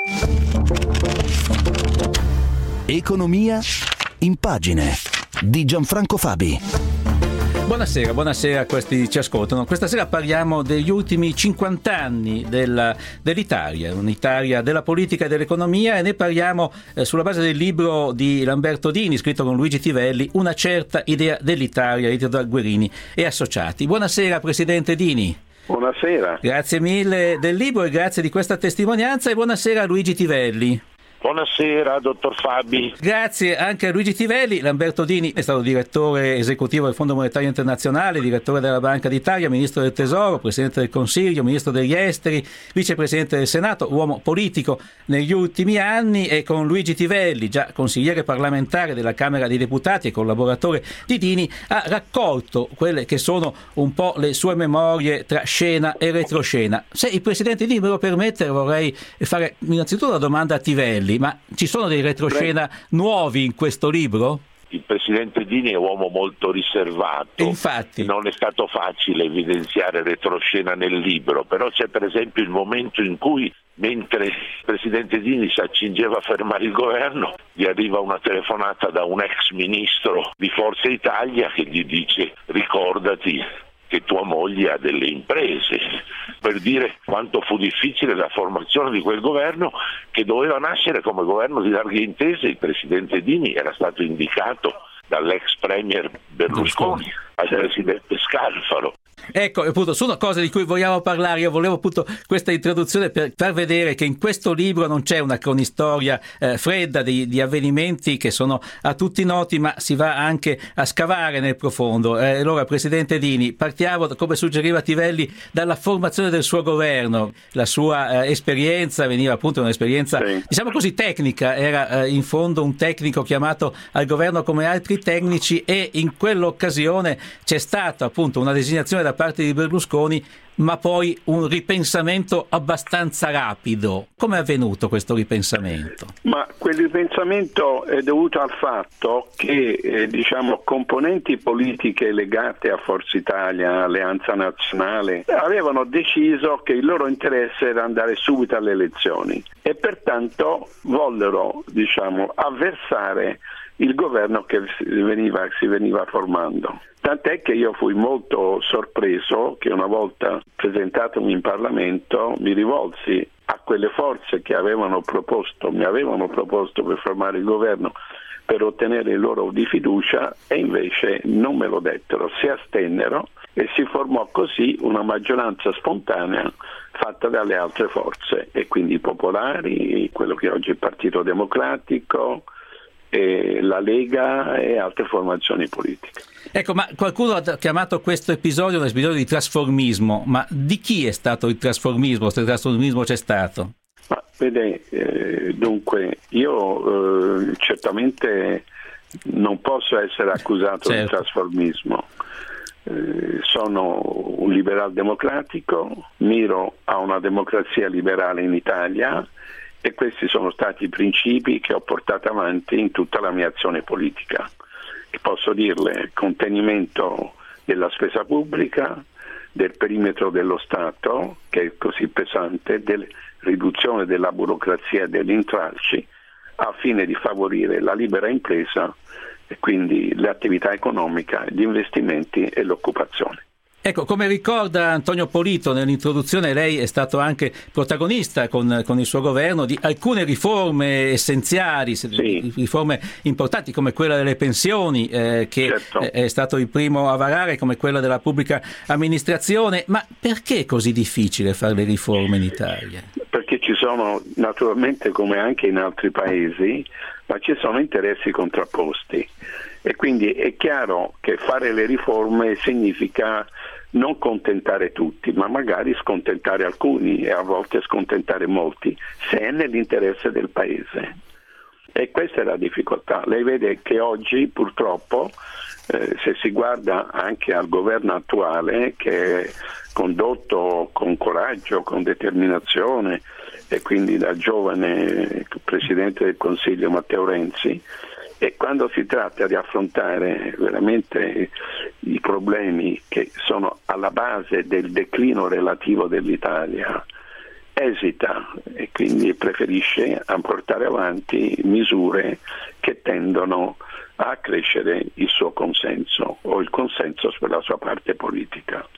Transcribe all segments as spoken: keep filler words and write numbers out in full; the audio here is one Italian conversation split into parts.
Economia in pagine di Gianfranco Fabi. Buonasera, buonasera a questi ci ascoltano. Questa sera parliamo degli ultimi cinquanta anni della, dell'Italia, un'Italia della politica e dell'economia, e ne parliamo eh, sulla base del libro di Lamberto Dini, scritto con Luigi Tivelli, Una certa idea dell'Italia, edito da Guerini e Associati. Buonasera Presidente Dini. Buonasera. Grazie mille del libro e grazie di questa testimonianza, e buonasera a Luigi Tivelli. Buonasera, dottor Fabi. Grazie anche a Luigi Tivelli. Lamberto Dini è stato direttore esecutivo del Fondo Monetario Internazionale, direttore della Banca d'Italia, ministro del Tesoro, presidente del Consiglio, ministro degli Esteri, vicepresidente del Senato, uomo politico negli ultimi anni, e con Luigi Tivelli, già consigliere parlamentare della Camera dei Deputati e collaboratore di Dini, ha raccolto quelle che sono un po' le sue memorie tra scena e retroscena. Se il Presidente Dini me lo permette, vorrei fare innanzitutto una domanda a Tivelli. Ma ci sono dei retroscena nuovi in questo libro? Il Presidente Dini è un uomo molto riservato. Infatti. Non è stato facile evidenziare retroscena nel libro, però c'è per esempio il momento in cui, mentre il Presidente Dini si accingeva a fermare il governo, gli arriva una telefonata da un ex ministro di Forza Italia che gli dice: ricordati che tua moglie ha delle imprese, per dire quanto fu difficile la formazione di quel governo, che doveva nascere come governo di larghe intese. Il Presidente Dini era stato indicato dall'ex premier Berlusconi al Presidente Scalfaro. Ecco, appunto, sono cose di cui vogliamo parlare. Io volevo appunto questa introduzione per far vedere che in questo libro non c'è una cronistoria eh, fredda di, di avvenimenti che sono a tutti noti, ma si va anche a scavare nel profondo. Eh, allora, Presidente Dini, partiamo, come suggeriva Tivelli, dalla formazione del suo governo. La sua eh, esperienza veniva appunto un'esperienza, sì, diciamo così, tecnica. Era eh, in fondo un tecnico chiamato al governo come altri tecnici, e in quell'occasione c'è stata appunto una designazione da parte di Berlusconi, ma poi un ripensamento abbastanza rapido. Come è avvenuto questo ripensamento? Ma quel ripensamento è dovuto al fatto che eh, diciamo componenti politiche legate a Forza Italia, Alleanza Nazionale, avevano deciso che il loro interesse era andare subito alle elezioni, e pertanto vollero diciamo avversare il governo che veniva, si veniva formando. Tant'è che io fui molto sorpreso che, una volta presentatomi in Parlamento, mi rivolsi a quelle forze che avevano proposto, mi avevano proposto per formare il governo, per ottenere il loro di fiducia, e invece non me lo dettero, si astennero, e si formò così una maggioranza spontanea fatta dalle altre forze, e quindi i popolari, quello che oggi è il Partito Democratico, e la Lega e altre formazioni politiche. Ecco, ma qualcuno ha chiamato questo episodio un episodio di trasformismo, ma di chi è stato il trasformismo? Se il trasformismo c'è stato? Ma vede, eh, dunque, io eh, certamente non posso essere accusato certo. di trasformismo. Eh, sono un liberal democratico, miro a una democrazia liberale in Italia, e questi sono stati i principi che ho portato avanti in tutta la mia azione politica. E posso dirle: contenimento della spesa pubblica, del perimetro dello Stato, che è così pesante, del riduzione della burocrazia e degli intralci, a fine di favorire la libera impresa e quindi l'attività economica, gli investimenti e l'occupazione. Ecco, come ricorda Antonio Polito nell'introduzione, lei è stato anche protagonista con, con il suo governo di alcune riforme essenziali, sì. riforme importanti come quella delle pensioni, eh, che certo. è stato il primo a varare, come quella della pubblica amministrazione. Ma perché è così difficile fare le riforme in Italia? Perché ci sono, naturalmente, come anche in altri paesi, ma ci sono interessi contrapposti, e quindi è chiaro che fare le riforme significa non contentare tutti, ma magari scontentare alcuni, e a volte scontentare molti, se è nell'interesse del Paese. E questa è la difficoltà. Lei vede che oggi, purtroppo, eh, se si guarda anche al governo attuale, che è condotto con coraggio, con determinazione, e quindi dal giovane Presidente del Consiglio Matteo Renzi, e quando si tratta di affrontare veramente i problemi che sono alla base del declino relativo dell'Italia, esita e quindi preferisce portare avanti misure che tendono a accrescere il suo consenso o il consenso per la sua parte politica,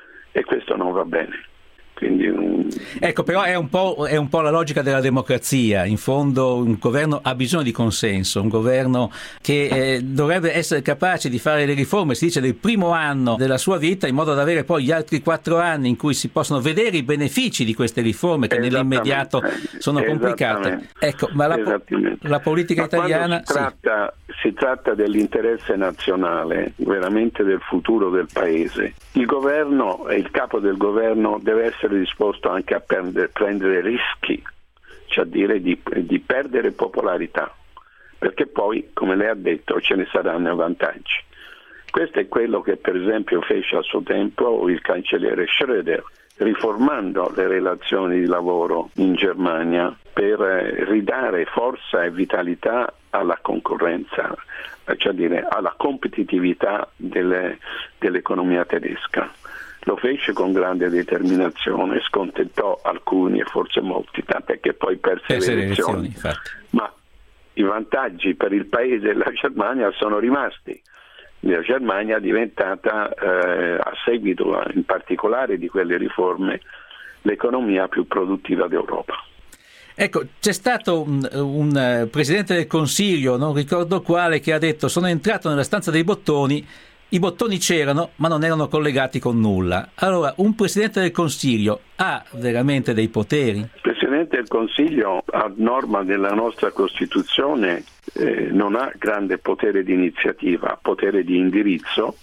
e questo non va bene. Quindi un... Ecco, però è un po', è un po' la logica della democrazia. In fondo un governo ha bisogno di consenso, un governo che eh, dovrebbe essere capace di fare le riforme, si dice, del primo anno della sua vita, in modo da avere poi gli altri quattro anni in cui si possono vedere i benefici di queste riforme che nell'immediato sono complicate. Ecco, ma la, la politica ma italiana... Si tratta, sì. si tratta dell'interesse nazionale, veramente del futuro del Paese. Il governo e il capo del governo deve essere disposto anche a prendere, prendere rischi, cioè a dire di, di perdere popolarità, perché poi, come lei ha detto, ce ne saranno vantaggi. Questo è quello che per esempio fece a suo tempo il cancelliere Schröder, riformando le relazioni di lavoro in Germania per ridare forza e vitalità alla concorrenza, cioè a dire alla competitività delle, dell'economia tedesca. Lo fece con grande determinazione, scontentò alcuni e forse molti, tant'è che poi perse, perse le elezioni. elezioni Ma i vantaggi per il paese e la Germania sono rimasti. La Germania è diventata, eh, a seguito in particolare di quelle riforme, l'economia più produttiva d'Europa. Ecco, c'è stato un, un presidente del Consiglio, non ricordo quale, che ha detto: sono entrato nella stanza dei bottoni, i bottoni c'erano ma non erano collegati con nulla. Allora, un Presidente del Consiglio ha veramente dei poteri? Il Presidente del Consiglio, a norma della nostra Costituzione, eh, non ha grande potere di iniziativa, potere di indirizzo,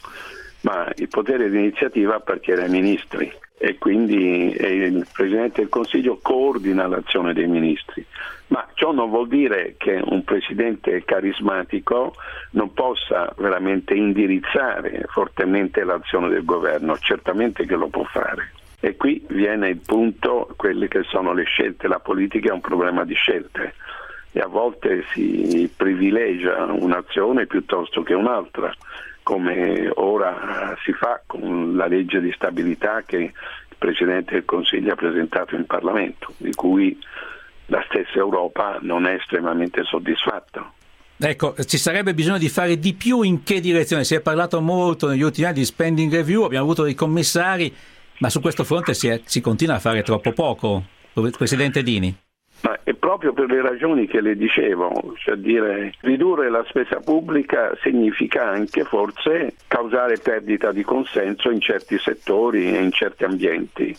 ma il potere di iniziativa appartiene ai ministri, e quindi il Presidente del Consiglio coordina l'azione dei ministri. Ma ciò non vuol dire che un Presidente carismatico non possa veramente indirizzare fortemente l'azione del governo, certamente che lo può fare. E qui viene il punto, quelle che sono le scelte. La politica è un problema di scelte e a volte si privilegia un'azione piuttosto che un'altra, come ora si fa con la legge di stabilità che il Presidente del Consiglio ha presentato in Parlamento, di cui la stessa Europa non è estremamente soddisfatta. Ecco, ci sarebbe bisogno di fare di più. In che direzione? Si è parlato molto negli ultimi anni di spending review, abbiamo avuto dei commissari, ma su questo fronte si, è, si continua a fare troppo poco, Presidente Dini. Ma è proprio per le ragioni che le dicevo, cioè dire ridurre la spesa pubblica significa anche forse causare perdita di consenso in certi settori e in certi ambienti,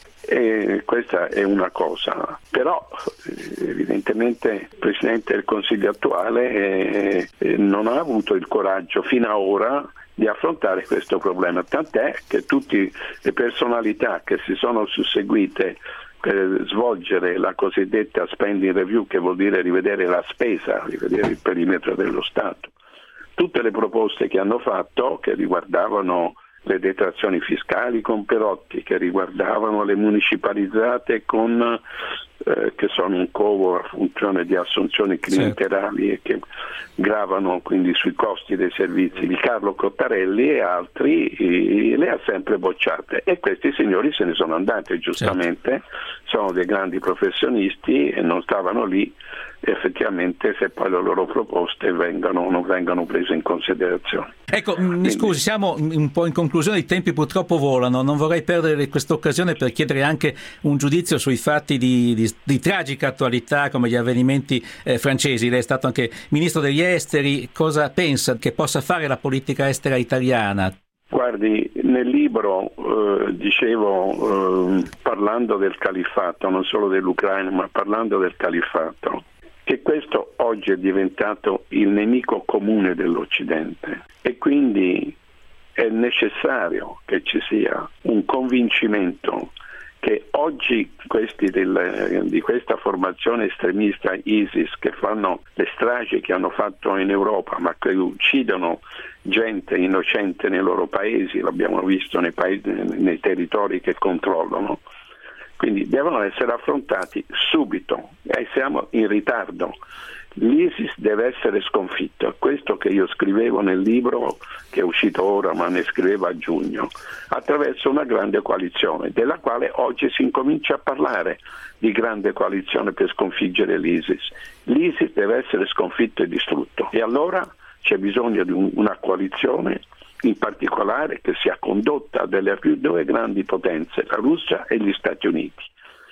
e questa è una cosa. Però evidentemente il Presidente del Consiglio attuale eh, non ha avuto il coraggio fino ad ora di affrontare questo problema, tant'è che tutte le personalità che si sono susseguite per svolgere la cosiddetta spending review, che vuol dire rivedere la spesa, rivedere il perimetro dello Stato, tutte le proposte che hanno fatto, che riguardavano le detrazioni fiscali con Perotti, che riguardavano le municipalizzate con eh, che sono un covo a funzione di assunzioni clientelari, certo, e che gravano quindi sui costi dei servizi di Carlo Cottarelli e altri, e le ha sempre bocciate, e questi signori se ne sono andati giustamente, certo. Sono dei grandi professionisti e non stavano lì effettivamente se poi le loro proposte vengano, non vengano prese in considerazione. Ecco, Quindi... mi scusi, siamo un po' in conclusione, i tempi purtroppo volano, non vorrei perdere questa occasione per chiedere anche un giudizio sui fatti di, di, di tragica attualità come gli avvenimenti eh, francesi. Lei è stato anche Ministro degli Esteri, cosa pensa che possa fare la politica estera italiana? Guardi, nel libro eh, dicevo, eh, parlando del califfato, non solo dell'Ucraina, ma parlando del califfato, che questo oggi è diventato il nemico comune dell'Occidente, e quindi è necessario che ci sia un convincimento che oggi questi del, di questa formazione estremista ISIS, che fanno le stragi che hanno fatto in Europa, ma che uccidono gente innocente nei loro paesi, l'abbiamo visto nei, paesi, nei territori che controllano, quindi devono essere affrontati subito, e siamo in ritardo. L'ISIS deve essere sconfitto, è questo che io scrivevo nel libro che è uscito ora, ma ne scrivevo a giugno, attraverso una grande coalizione, della quale oggi si incomincia a parlare di grande coalizione per sconfiggere l'ISIS. L'ISIS deve essere sconfitto e distrutto, e allora c'è bisogno di un, una coalizione in particolare che sia condotta dalle più due grandi potenze, la Russia e gli Stati Uniti,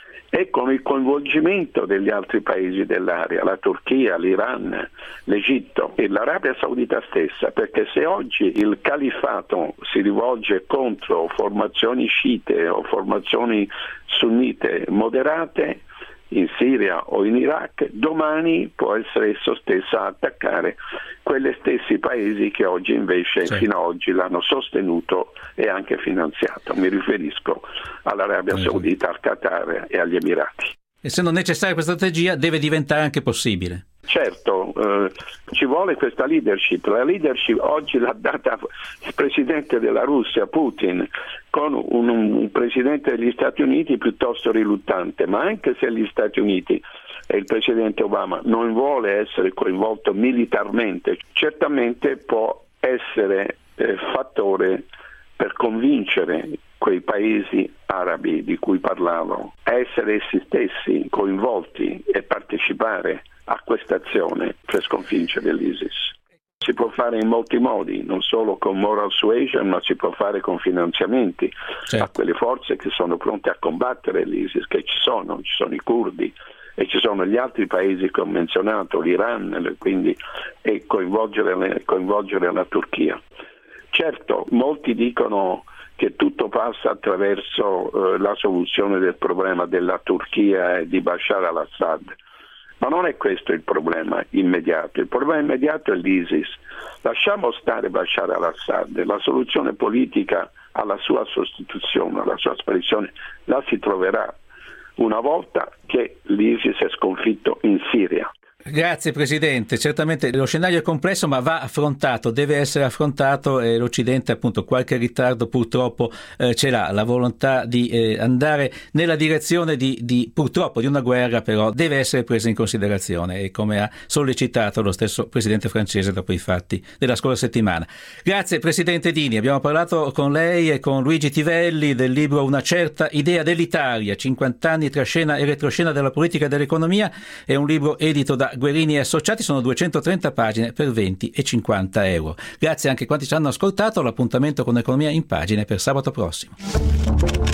e con il coinvolgimento degli altri paesi dell'area, la Turchia, l'Iran, l'Egitto e l'Arabia Saudita stessa, perché se oggi il califfato si rivolge contro formazioni sciite o formazioni sunnite moderate in Siria o in Iraq, domani può essere esso stesso a attaccare quegli stessi paesi che oggi invece sì. fino ad oggi l'hanno sostenuto e anche finanziato. Mi riferisco all'Arabia sì. Saudita, al Qatar e agli Emirati. Essendo necessaria questa strategia, deve diventare anche possibile. Certo, eh, ci vuole questa leadership. La leadership oggi l'ha data il presidente della Russia, Putin, con un, un presidente degli Stati Uniti piuttosto riluttante, ma anche se gli Stati Uniti e il presidente Obama non vuole essere coinvolto militarmente, certamente può essere eh, fattore per convincere quei paesi arabi di cui parlavo a essere essi stessi coinvolti e partecipare a questa azione per sconfiggere l'ISIS. Si può fare in molti modi, non solo con moral suasion, ma si può fare con finanziamenti certo. a quelle forze che sono pronte a combattere l'ISIS, che ci sono, ci sono i curdi e ci sono gli altri paesi che ho menzionato, l'Iran, quindi e coinvolgere, coinvolgere la Turchia. Certo, molti dicono che tutto passa attraverso eh, la soluzione del problema della Turchia e di Bashar al-Assad. Ma non è questo il problema immediato, il problema immediato è l'ISIS. Lasciamo stare Bashar al-Assad, la soluzione politica alla sua sostituzione, alla sua sparizione, la si troverà una volta che l'ISIS è sconfitto in Siria. Grazie Presidente, certamente lo scenario è complesso ma va affrontato, deve essere affrontato e l'Occidente appunto qualche ritardo purtroppo eh, ce l'ha, la volontà di eh, andare nella direzione di, di purtroppo di una guerra però deve essere presa in considerazione e come ha sollecitato lo stesso Presidente francese dopo i fatti della scorsa settimana. Grazie Presidente Dini, abbiamo parlato con lei e con Luigi Tivelli del libro Una certa idea dell'Italia, cinquanta anni tra scena e retroscena della politica e dell'economia, è un libro edito da Guerini e Associati, sono duecentotrenta pagine per venti e cinquanta euro. Grazie anche a quanti ci hanno ascoltato, l'appuntamento con Economia in Pagine per sabato prossimo.